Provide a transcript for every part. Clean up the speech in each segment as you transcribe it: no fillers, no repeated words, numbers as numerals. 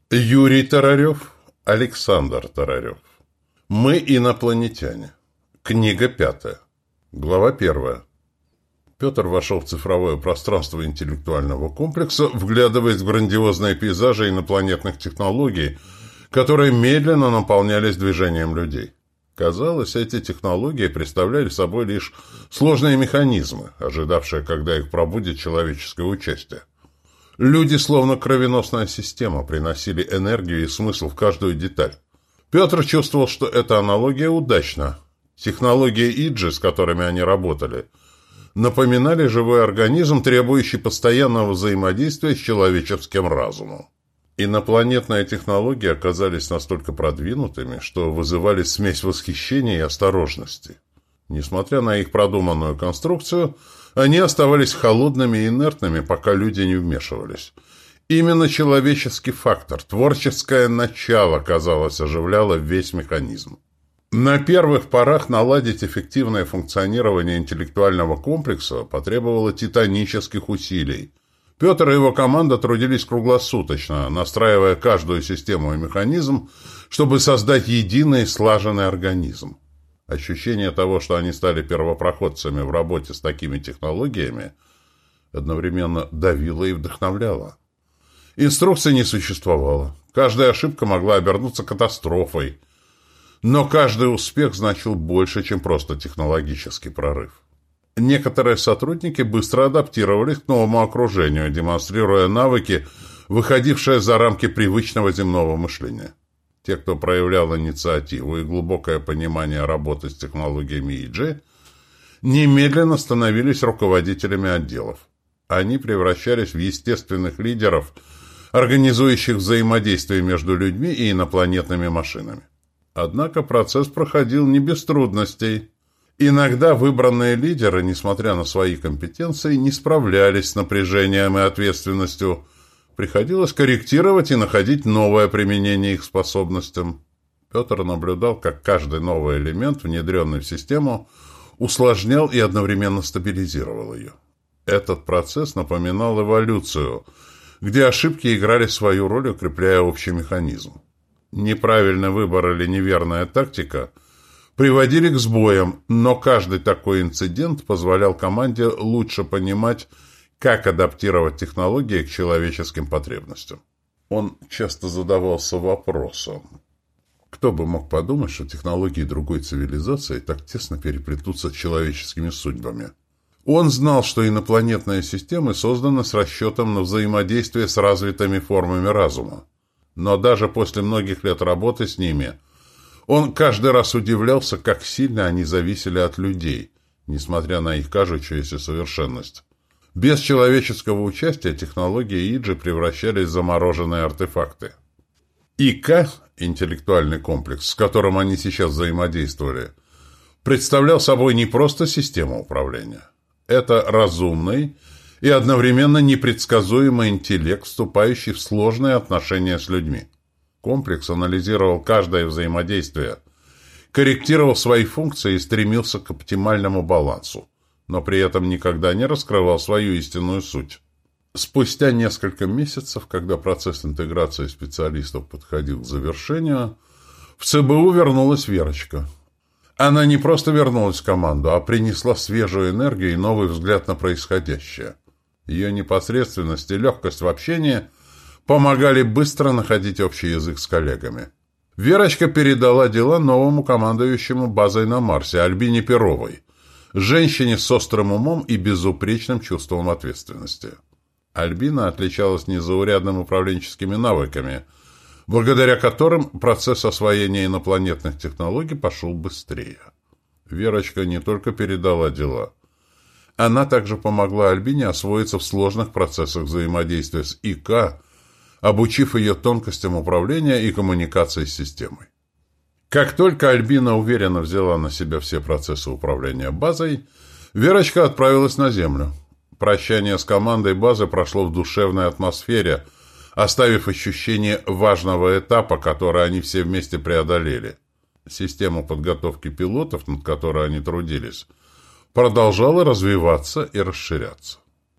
Юрий Тарарев, Александр Тарарев. Мы инопланетяне. Книга 5. Глава 1. Петр вошел в цифровое пространство интеллектуального комплекса, вглядываясь в грандиозные пейзажи инопланетных технологий, которые медленно наполнялись движением людей. Казалось, эти технологии представляли собой лишь сложные механизмы, ожидавшие, когда их пробудет человеческое участие. Люди, словно кровеносная система, приносили энергию и смысл в каждую деталь. Петр чувствовал, что эта аналогия удачна. Технологии Иджи, с которыми они работали, напоминали живой организм, требующий постоянного взаимодействия с человеческим разумом. Инопланетные технологии оказались настолько продвинутыми, что вызывали смесь восхищения и осторожности. Несмотря на их продуманную конструкцию, они оставались холодными и инертными, пока люди не вмешивались. Именно человеческий фактор, творческое начало, казалось, оживляло весь механизм. На первых порах наладить эффективное функционирование интеллектуального комплекса потребовало титанических усилий. Петр и его команда трудились круглосуточно, настраивая каждую систему и механизм, чтобы создать единый слаженный организм. Ощущение того, что они стали первопроходцами в работе с такими технологиями, одновременно давило и вдохновляло. Инструкций не существовало. Каждая ошибка могла обернуться катастрофой. Но каждый успех значил больше, чем просто технологический прорыв. Некоторые сотрудники быстро адаптировались к новому окружению, демонстрируя навыки, выходившие за рамки привычного земного мышления. Те, кто проявлял инициативу и глубокое понимание работы с технологиями Иджи, немедленно становились руководителями отделов. Они превращались в естественных лидеров, организующих взаимодействие между людьми и инопланетными машинами. Однако процесс проходил не без трудностей. Иногда выбранные лидеры, несмотря на свои компетенции, не справлялись с напряжением и ответственностью. Приходилось корректировать и находить новое применение их способностям. Петр наблюдал, как каждый новый элемент, внедренный в систему, усложнял и одновременно стабилизировал ее. Этот процесс напоминал эволюцию, где ошибки играли свою роль, укрепляя общий механизм. Неправильный выбор или неверная тактика приводили к сбоям, но каждый такой инцидент позволял команде лучше понимать, как адаптировать технологии к человеческим потребностям. Он часто задавался вопросом: кто бы мог подумать, что технологии другой цивилизации так тесно переплетутся с человеческими судьбами? Он знал, что инопланетные системы созданы с расчетом на взаимодействие с развитыми формами разума. Но даже после многих лет работы с ними, он каждый раз удивлялся, как сильно они зависели от людей, несмотря на их кажущуюся совершенность. Без человеческого участия технологии Иджи превращались в замороженные артефакты. ИК, интеллектуальный комплекс, с которым они сейчас взаимодействовали, представлял собой не просто систему управления. Это разумный и одновременно непредсказуемый интеллект, вступающий в сложные отношения с людьми. Комплекс анализировал каждое взаимодействие, корректировал свои функции и стремился к оптимальному балансу, но при этом никогда не раскрывал свою истинную суть. Спустя несколько месяцев, когда процесс интеграции специалистов подходил к завершению, в ЦБУ вернулась Верочка. Она не просто вернулась в команду, а принесла свежую энергию и новый взгляд на происходящее. Ее непосредственность и легкость в общении помогали быстро находить общий язык с коллегами. Верочка передала дела новому командующему базой на Марсе, Альбине Перовой, женщине с острым умом и безупречным чувством ответственности. Альбина отличалась незаурядными управленческими навыками, благодаря которым процесс освоения инопланетных технологий пошел быстрее. Верочка не только передала дела. Она также помогла Альбине освоиться в сложных процессах взаимодействия с ИК, обучив ее тонкостям управления и коммуникации с системой. Как только Альбина уверенно взяла на себя все процессы управления базой, Верочка отправилась на Землю. Прощание с командой базы прошло в душевной атмосфере, оставив ощущение важного этапа, который они все вместе преодолели. Система подготовки пилотов, над которой они трудились, продолжала развиваться и расширяться.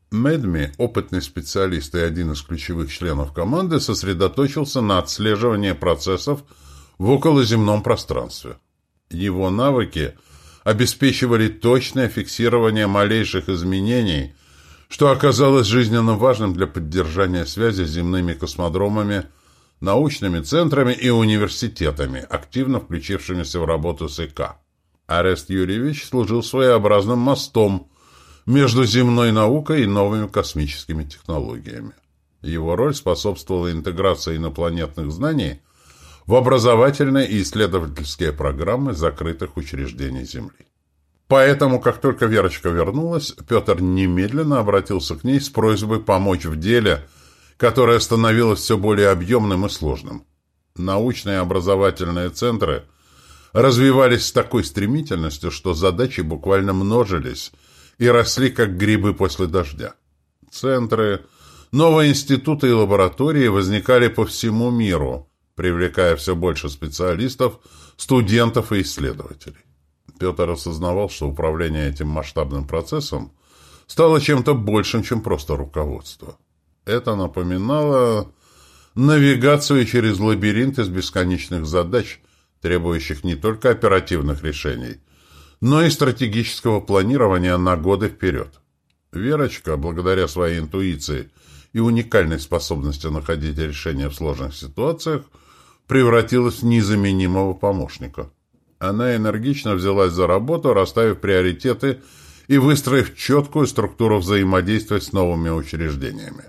Медми, опытный специалист и один из ключевых членов команды, сосредоточился на отслеживании процессов в околоземном пространстве. Его навыки обеспечивали точное фиксирование малейших изменений, что оказалось жизненно важным для поддержания связи с земными космодромами, научными центрами и университетами, активно включившимися в работу с ИК. Орест Юрьевич служил своеобразным мостом между земной наукой и новыми космическими технологиями. Его роль способствовала интеграции инопланетных знаний в образовательные и исследовательские программы закрытых учреждений Земли. Поэтому, как только Верочка вернулась, Петр немедленно обратился к ней с просьбой помочь в деле, которое становилось все более объемным и сложным. Научные и образовательные центры развивались с такой стремительностью, что задачи буквально множились и росли, как грибы после дождя. Центры, новые институты и лаборатории возникали по всему миру, привлекая все больше специалистов, студентов и исследователей. Петр осознавал, что управление этим масштабным процессом стало чем-то большим, чем просто руководство. Это напоминало навигацию через лабиринт из бесконечных задач, требующих не только оперативных решений, но и стратегического планирования на годы вперед. Верочка, благодаря своей интуиции и уникальной способности находить решения в сложных ситуациях, превратилась в незаменимого помощника. Она энергично взялась за работу, расставив приоритеты и выстроив четкую структуру взаимодействия с новыми учреждениями.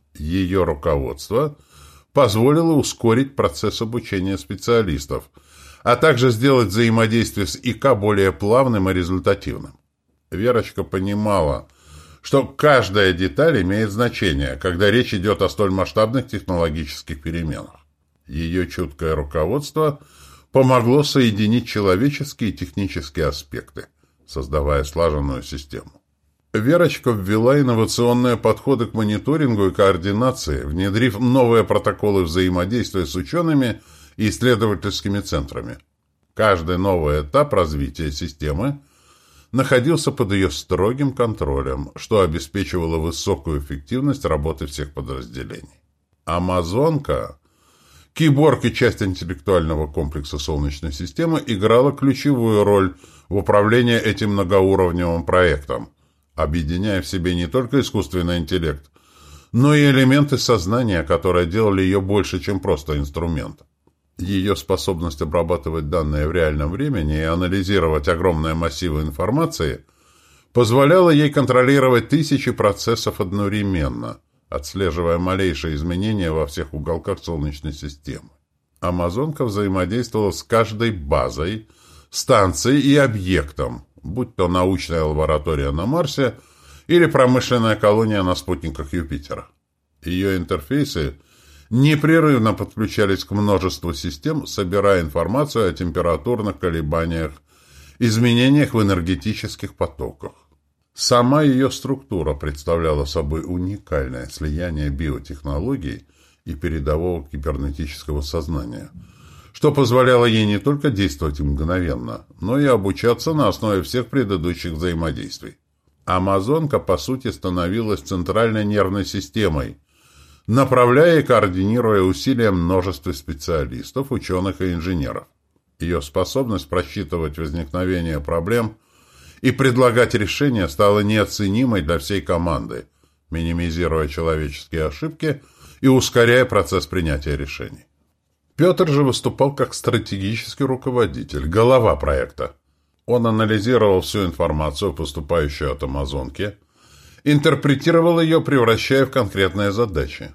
Ее руководство позволило ускорить процесс обучения специалистов, а также сделать взаимодействие с ИК более плавным и результативным. Верочка понимала, что каждая деталь имеет значение, когда речь идет о столь масштабных технологических переменах. Ее чуткое руководство помогло соединить человеческие и технические аспекты, создавая слаженную систему. Верочка ввела инновационные подходы к мониторингу и координации, внедрив новые протоколы взаимодействия с учеными и исследовательскими центрами. Каждый новый этап развития системы находился под ее строгим контролем, что обеспечивало высокую эффективность работы всех подразделений. «Амазонка», киборг и часть интеллектуального комплекса Солнечной системы, играла ключевую роль в управлении этим многоуровневым проектом, объединяя в себе не только искусственный интеллект, но и элементы сознания, которые делали ее больше, чем просто инструмент. Ее способность обрабатывать данные в реальном времени и анализировать огромные массивы информации позволяла ей контролировать тысячи процессов одновременно, отслеживая малейшие изменения во всех уголках Солнечной системы. Амазонка взаимодействовала с каждой базой, станцией и объектом, будь то научная лаборатория на Марсе или промышленная колония на спутниках Юпитера. Ее интерфейсы непрерывно подключались к множеству систем, собирая информацию о температурных колебаниях, изменениях в энергетических потоках. Сама ее структура представляла собой уникальное слияние биотехнологий и передового кибернетического сознания, что позволяло ей не только действовать мгновенно, но и обучаться на основе всех предыдущих взаимодействий. Амазонка, по сути, становилась центральной нервной системой, направляя и координируя усилия множества специалистов, ученых и инженеров. Ее способность просчитывать возникновение проблем и предлагать решения стала неоценимой для всей команды, минимизируя человеческие ошибки и ускоряя процесс принятия решений. Петр же выступал как стратегический руководитель, голова проекта. Он анализировал всю информацию, поступающую от Амазонки, интерпретировал ее, превращая в конкретные задачи.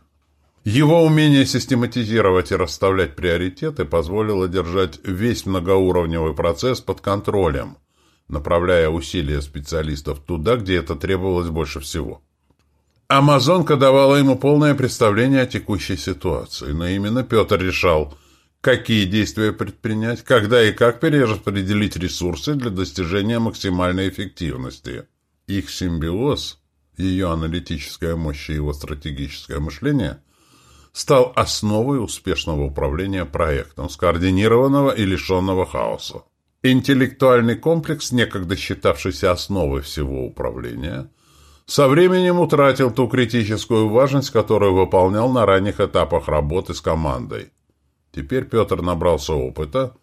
Его умение систематизировать и расставлять приоритеты позволило держать весь многоуровневый процесс под контролем, направляя усилия специалистов туда, где это требовалось больше всего. Амазонка давала ему полное представление о текущей ситуации, но именно Петр решал, какие действия предпринять, когда и как перераспределить ресурсы для достижения максимальной эффективности. Их симбиоз, ее аналитическая мощь и его стратегическое мышление стал основой успешного управления проектом, скоординированного и лишенного хаоса. Интеллектуальный комплекс, некогда считавшийся основой всего управления, со временем утратил ту критическую важность, которую выполнял на ранних этапах работы с командой. Теперь Петр набрался опыта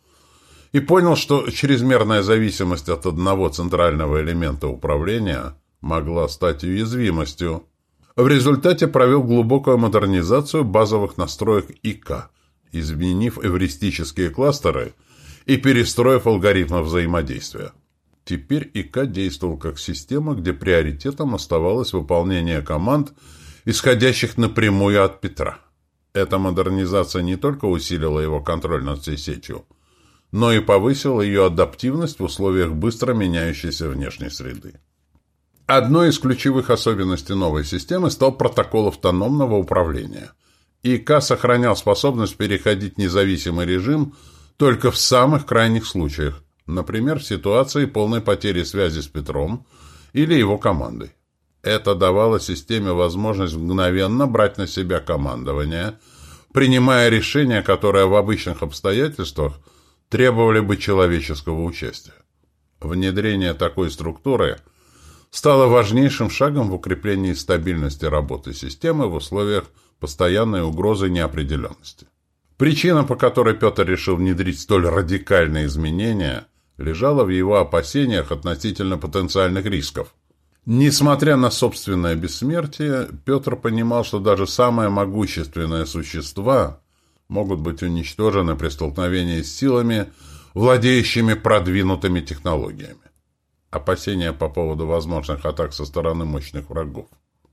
и понял, что чрезмерная зависимость от одного центрального элемента управления могла стать уязвимостью. В результате провел глубокую модернизацию базовых настроек ИК, изменив эвристические кластеры и перестроив алгоритмы взаимодействия. Теперь ИК действовал как система, где приоритетом оставалось выполнение команд, исходящих напрямую от Петра. Эта модернизация не только усилила его контроль над всей сетью, но и повысила ее адаптивность в условиях быстро меняющейся внешней среды. Одной из ключевых особенностей новой системы стал протокол автономного управления. ИК сохранял способность переходить в независимый режим только в самых крайних случаях, например, в ситуации полной потери связи с Петром или его командой. Это давало системе возможность мгновенно брать на себя командование, принимая решения, которые в обычных обстоятельствах требовали бы человеческого участия. Внедрение такой структуры стало важнейшим шагом в укреплении стабильности работы системы в условиях постоянной угрозы неопределенности. Причина, по которой Петр решил внедрить столь радикальные изменения, лежала в его опасениях относительно потенциальных рисков. Несмотря на собственное бессмертие, Петр понимал, что даже самые могущественные существа могут быть уничтожены при столкновении с силами, владеющими продвинутыми технологиями. Опасения по поводу возможных атак со стороны мощных врагов.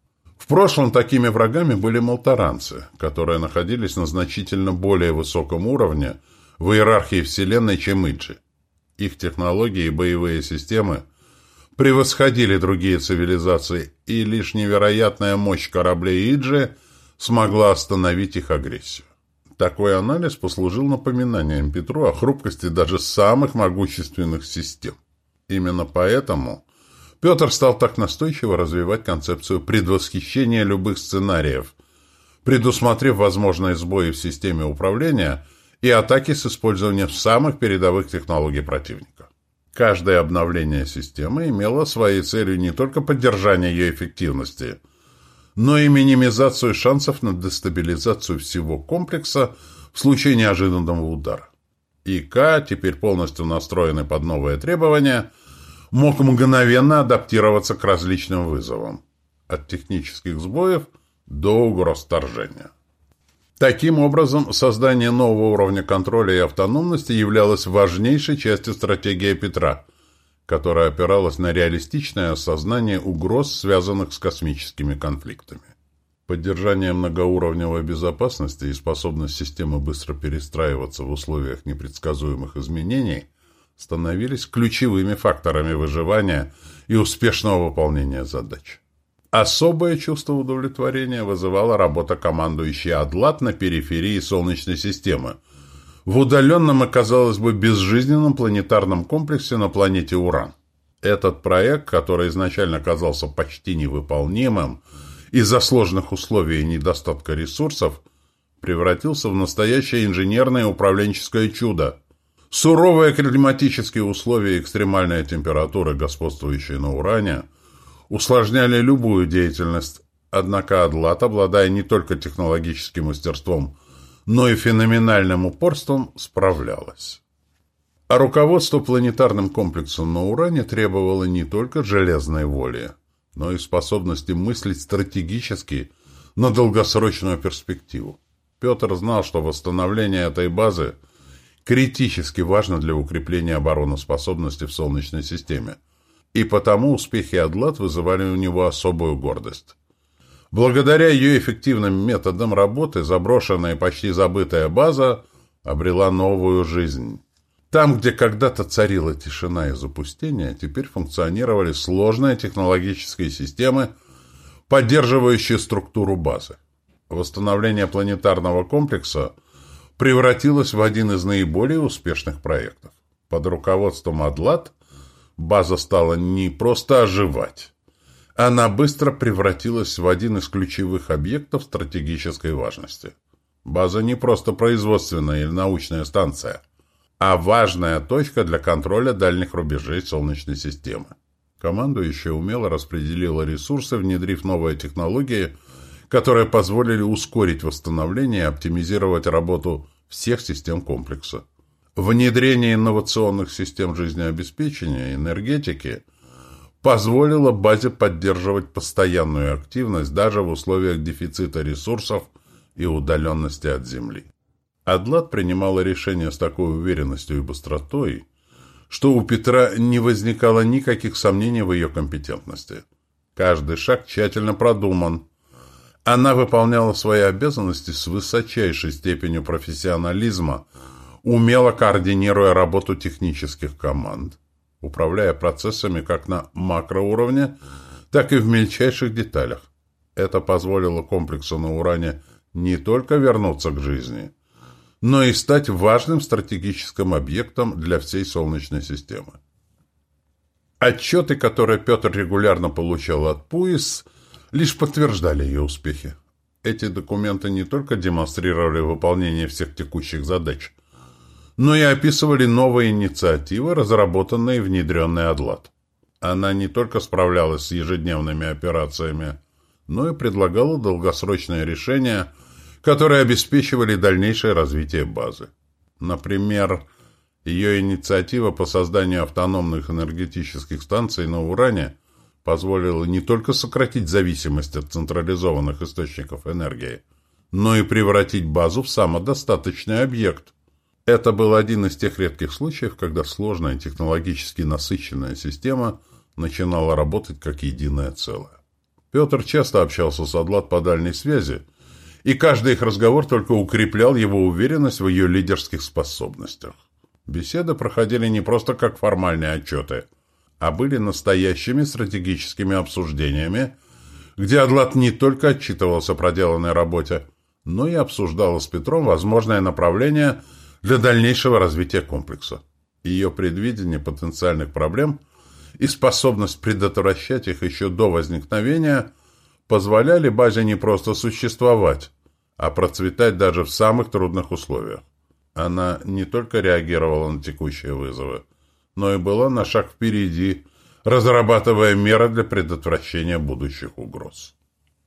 В прошлом такими врагами были молторанцы, которые находились на значительно более высоком уровне в иерархии Вселенной, чем Иджи. Их технологии и боевые системы превосходили другие цивилизации, и лишь невероятная мощь кораблей Иджи смогла остановить их агрессию. Такой анализ послужил напоминанием Петру о хрупкости даже самых могущественных систем. Именно поэтому Петр стал так настойчиво развивать концепцию предвосхищения любых сценариев, предусмотрев возможные сбои в системе управления и атаки с использованием самых передовых технологий противника. Каждое обновление системы имело своей целью не только поддержание ее эффективности, но и минимизацию шансов на дестабилизацию всего комплекса в случае неожиданного удара. ИК, теперь полностью настроенный под новые требования, мог мгновенно адаптироваться к различным вызовам, от технических сбоев до угроз вторжения. Таким образом, создание нового уровня контроля и автономности являлось важнейшей частью стратегии Петра, которая опиралась на реалистичное осознание угроз, связанных с космическими конфликтами. Поддержание многоуровневой безопасности и способность системы быстро перестраиваться в условиях непредсказуемых изменений становились ключевыми факторами выживания и успешного выполнения задач. Особое чувство удовлетворения вызывала работа командующей Адлат на периферии Солнечной системы, в удаленном и, казалось бы, безжизненном планетарном комплексе на планете Уран. Этот проект, который изначально казался почти невыполнимым из-за сложных условий и недостатка ресурсов, превратился в настоящее инженерное и управленческое чудо. Суровые климатические условия и экстремальная температура, господствующие на Уране, усложняли любую деятельность, однако Адлат, обладая не только технологическим мастерством, но и феноменальным упорством, справлялась. А руководство планетарным комплексом на Уране требовало не только железной воли, но и способности мыслить стратегически на долгосрочную перспективу. Петр знал, что восстановление этой базы критически важно для укрепления обороноспособности в Солнечной системе, и потому успехи Адлат вызывали у него особую гордость. Благодаря ее эффективным методам работы заброшенная и почти забытая база обрела новую жизнь. Там, где когда-то царила тишина и запустение, теперь функционировали сложные технологические системы, поддерживающие структуру базы. Восстановление планетарного комплекса превратилось в один из наиболее успешных проектов. Под руководством Адлат база стала не просто оживать. Она быстро превратилась в один из ключевых объектов стратегической важности. База не просто производственная или научная станция, а важная точка для контроля дальних рубежей Солнечной системы. Командующая умело распределила ресурсы, внедрив новые технологии, которые позволили ускорить восстановление и оптимизировать работу всех систем комплекса. Внедрение инновационных систем жизнеобеспечения и энергетики позволило базе поддерживать постоянную активность даже в условиях дефицита ресурсов и удаленности от Земли. Адлат принимала решения с такой уверенностью и быстротой, что у Петра не возникало никаких сомнений в ее компетентности. Каждый шаг тщательно продуман. Она выполняла свои обязанности с высочайшей степенью профессионализма, умело координируя работу технических команд, управляя процессами как на макроуровне, так и в мельчайших деталях. Это позволило комплексу на Уране не только вернуться к жизни, но и стать важным стратегическим объектом для всей Солнечной системы. Отчеты, которые Петр регулярно получал от ПУИС, лишь подтверждали ее успехи. Эти документы не только демонстрировали выполнение всех текущих задач, но и описывали новые инициативы, разработанные и внедренные Адлат. Она не только справлялась с ежедневными операциями, но и предлагала долгосрочные решения, которые обеспечивали дальнейшее развитие базы. Например, ее инициатива по созданию автономных энергетических станций на Уране позволила не только сократить зависимость от централизованных источников энергии, но и превратить базу в самодостаточный объект. Это был один из тех редких случаев, когда сложная технологически насыщенная система начинала работать как единое целое. Петр часто общался с Адлат по дальней связи, и каждый их разговор только укреплял его уверенность в ее лидерских способностях. Беседы проходили не просто как формальные отчеты, а были настоящими стратегическими обсуждениями, где Адлат не только отчитывался о проделанной работе, но и обсуждала с Петром возможное направление для дальнейшего развития комплекса. Ее предвидение потенциальных проблем и способность предотвращать их еще до возникновения позволяли базе не просто существовать, а процветать даже в самых трудных условиях. Она не только реагировала на текущие вызовы, но и была на шаг впереди, разрабатывая меры для предотвращения будущих угроз.